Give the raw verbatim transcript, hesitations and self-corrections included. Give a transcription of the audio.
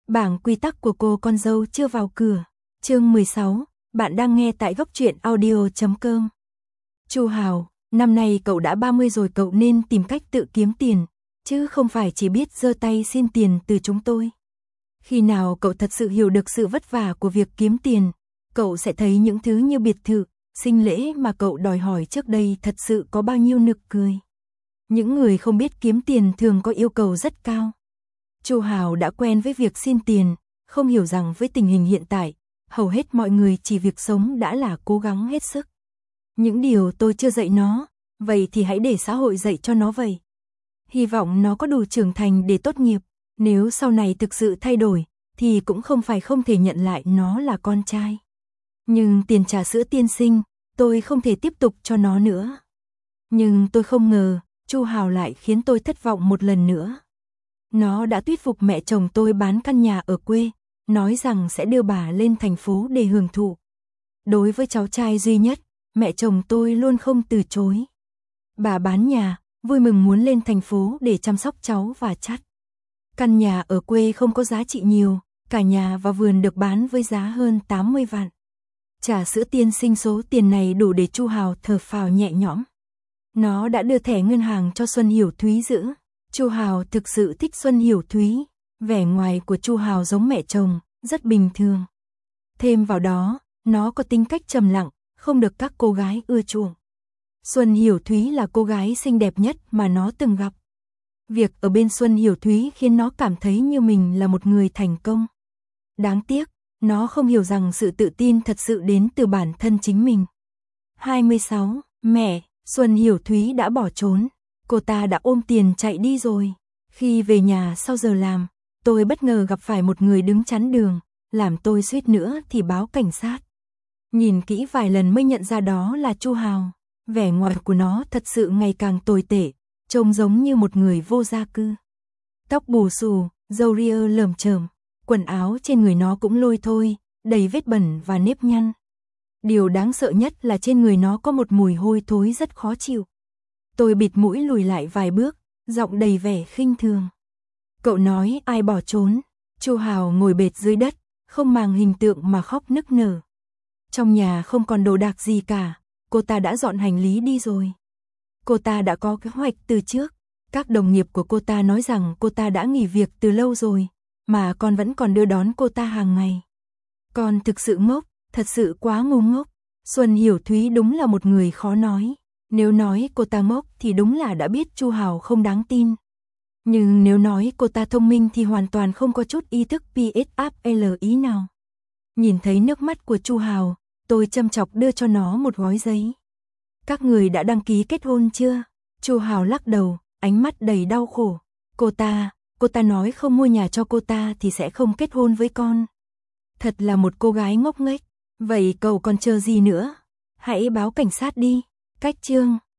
Bảng quy tắc của cô con dâu chưa vào cửa. Chương mười sáu, bạn đang nghe tại góc truyện audio chấm com. Chu Hào, năm nay cậu đã ba mươi rồi, cậu nên tìm cách tự kiếm tiền, chứ không phải chỉ biết giơ tay xin tiền từ chúng tôi. Khi nào cậu thật sự hiểu được sự vất vả của việc kiếm tiền, cậu sẽ thấy những thứ như biệt thự, sinh lễ mà cậu đòi hỏi trước đây thật sự có bao nhiêu nực cười. Những người không biết kiếm tiền thường có yêu cầu rất cao. Chu Hào đã quen với việc xin tiền, không hiểu rằng với tình hình hiện tại, hầu hết mọi người chỉ việc sống đã là cố gắng hết sức. Những điều tôi chưa dạy nó, vậy thì hãy để xã hội dạy cho nó vậy. Hy vọng nó có đủ trưởng thành để tốt nghiệp, nếu sau này thực sự thay đổi, thì cũng không phải không thể nhận lại nó là con trai. Nhưng tiền trà sữa tiên sinh, tôi không thể tiếp tục cho nó nữa. Nhưng tôi không ngờ, Chu Hào lại khiến tôi thất vọng một lần nữa. Nó đã thuyết phục mẹ chồng tôi bán căn nhà ở quê, nói rằng sẽ đưa bà lên thành phố để hưởng thụ. Đối với cháu trai duy nhất, mẹ chồng tôi luôn không từ chối. Bà bán nhà, vui mừng muốn lên thành phố để chăm sóc cháu và chắt. Căn nhà ở quê không có giá trị nhiều, cả nhà và vườn được bán với giá hơn tám mươi vạn. Trà sữa tiên sinh số tiền này đủ để Chu Hào thở phào nhẹ nhõm. Nó đã đưa thẻ ngân hàng cho Xuân Hiểu Thúy giữ. Chu Hào thực sự thích Xuân Hiểu Thúy, vẻ ngoài của Chu Hào giống mẹ chồng, rất bình thường. Thêm vào đó, nó có tính cách trầm lặng, không được các cô gái ưa chuộng. Xuân Hiểu Thúy là cô gái xinh đẹp nhất mà nó từng gặp. Việc ở bên Xuân Hiểu Thúy khiến nó cảm thấy như mình là một người thành công. Đáng tiếc, nó không hiểu rằng sự tự tin thật sự đến từ bản thân chính mình. hai mươi sáu, mẹ, Xuân Hiểu Thúy đã bỏ trốn. Cô ta đã ôm tiền chạy đi rồi. Khi về nhà sau giờ làm, tôi bất ngờ gặp phải một người đứng chắn đường, làm tôi suýt nữa thì báo cảnh sát. Nhìn kỹ vài lần mới nhận ra đó là Chu Hào. Vẻ ngoài của nó thật sự ngày càng tồi tệ, trông giống như một người vô gia cư. Tóc bù xù, râu ria lởm chởm, quần áo trên người nó cũng lôi thôi, đầy vết bẩn và nếp nhăn. Điều đáng sợ nhất là trên người nó có một mùi hôi thối rất khó chịu. Tôi bịt mũi lùi lại vài bước, giọng đầy vẻ khinh thường. Cậu nói ai bỏ trốn? Chu Hào ngồi bệt dưới đất, không màng hình tượng mà khóc nức nở. Trong nhà không còn đồ đạc gì cả, cô ta đã dọn hành lý đi rồi. Cô ta đã có kế hoạch từ trước. Các đồng nghiệp của cô ta nói rằng cô ta đã nghỉ việc từ lâu rồi, mà con vẫn còn đưa đón cô ta hàng ngày. Con thực sự ngốc, thật sự quá ngu ngốc. Xuân Hiểu Thúy đúng là một người khó nói. Nếu nói cô ta ngốc thì đúng là đã biết Chu Hào không đáng tin. Nhưng nếu nói cô ta thông minh thì hoàn toàn không có chút ý thức pê ét áp lờ ý nào. Nhìn thấy nước mắt của Chu Hào, tôi châm chọc đưa cho nó một gói giấy. Các người đã đăng ký kết hôn chưa? Chu Hào lắc đầu, ánh mắt đầy đau khổ. Cô ta, cô ta nói không mua nhà cho cô ta thì sẽ không kết hôn với con. Thật là một cô gái ngốc nghếch. Vậy cậu còn chờ gì nữa? Hãy báo cảnh sát đi. Cách chương